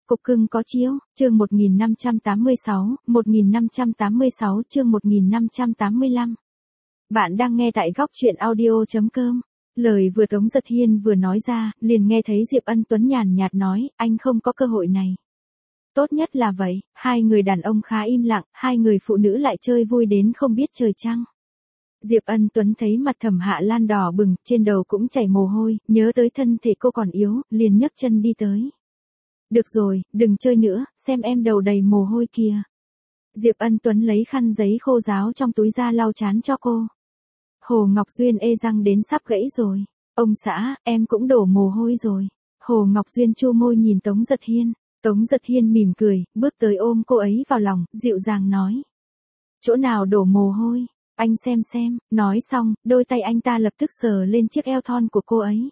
Cục cưng có chiếu, chương 1586 chương 1585. Bạn đang nghe tại góc truyện audio.com. Lời vừa Tống Giật Hiên vừa nói ra, liền nghe thấy Diệp Ân Tuấn nhàn nhạt nói, anh không có cơ hội này. Tốt nhất là vậy, hai người đàn ông khá im lặng, hai người phụ nữ lại chơi vui đến không biết trời trăng. Diệp Ân Tuấn thấy mặt Thẩm Hạ Lan đỏ bừng, trên đầu cũng chảy mồ hôi, nhớ tới thân thể cô còn yếu, liền nhấc chân đi tới. Được rồi, đừng chơi nữa, xem em đầu đầy mồ hôi kìa. Diệp Ân Tuấn lấy khăn giấy khô ráo trong túi ra lau trán cho cô. Hồ Ngọc Duyên ê răng đến sắp gãy rồi. Ông xã, em cũng đổ mồ hôi rồi. Hồ Ngọc Duyên chu môi nhìn Tống Giật Hiên. Tống Giật Hiên mỉm cười, bước tới ôm cô ấy vào lòng, dịu dàng nói. Chỗ nào đổ mồ hôi, anh xem. Nói xong, đôi tay anh ta lập tức sờ lên chiếc eo thon của cô ấy.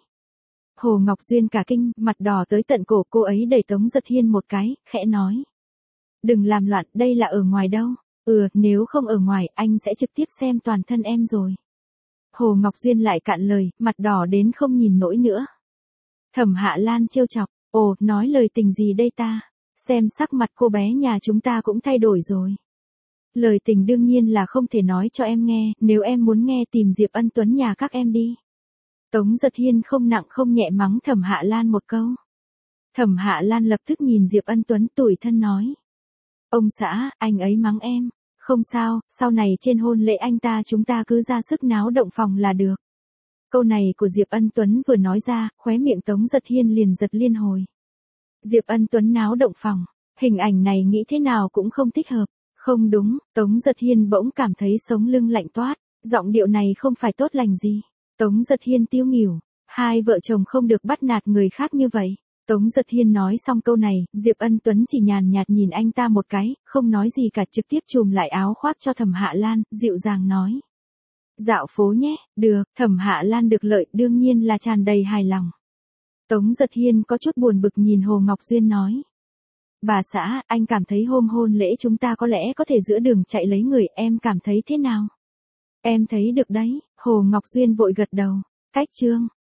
Hồ Ngọc Duyên cả kinh, mặt đỏ tới tận cổ, cô ấy đẩy Tống Giật Hiên một cái, khẽ nói. Đừng làm loạn, đây là ở ngoài đâu. Nếu không ở ngoài, anh sẽ trực tiếp xem toàn thân em rồi. Hồ Ngọc Duyên lại cạn lời, mặt đỏ đến không nhìn nổi nữa. Thẩm Hạ Lan trêu chọc, nói lời tình gì đây ta? Xem sắc mặt cô bé nhà chúng ta cũng thay đổi rồi. Lời tình đương nhiên là không thể nói cho em nghe, nếu em muốn nghe tìm Diệp Ân Tuấn nhà các em đi. Tống Giật Hiên không nặng không nhẹ mắng Thẩm Hạ Lan một câu. Thẩm Hạ Lan lập tức nhìn Diệp Ân Tuấn tủi thân nói. Ông xã, anh ấy mắng em. Không sao, sau này trên hôn lễ anh ta chúng ta cứ ra sức náo động phòng là được. Câu này của Diệp Ân Tuấn vừa nói ra, khóe miệng Tống Giật Hiên liền giật liên hồi. Diệp Ân Tuấn náo động phòng, hình ảnh này nghĩ thế nào cũng không thích hợp. Không đúng, Tống Giật Hiên bỗng cảm thấy sống lưng lạnh toát, giọng điệu này không phải tốt lành gì. Tống Giật Hiên tiêu nghỉu, hai vợ chồng không được bắt nạt người khác như vậy. Tống Giật Hiên nói xong câu này, Diệp Ân Tuấn chỉ nhàn nhạt nhìn anh ta một cái, không nói gì cả, trực tiếp chùm lại áo khoác cho Thẩm Hạ Lan, dịu dàng nói. Dạo phố nhé, được, Thẩm Hạ Lan được lợi đương nhiên là tràn đầy hài lòng. Tống Giật Hiên có chút buồn bực nhìn Hồ Ngọc Duyên nói. Bà xã, anh cảm thấy hôm hôn lễ chúng ta có lẽ có thể giữa đường chạy lấy người, em cảm thấy thế nào? Em thấy được đấy, Hồ Ngọc Duyên vội gật đầu. Cách chương